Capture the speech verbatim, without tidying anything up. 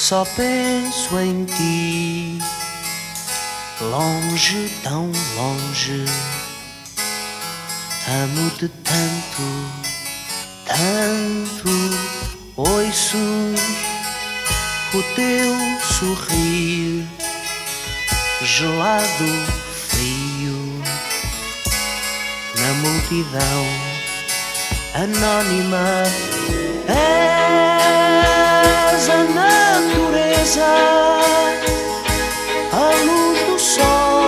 só penso em ti. Longe, tão longe, amo-te tanto, tanto. Ouço o teu sorrir, gelado, frio, na multidão anónima. És a natureza, a luz do sol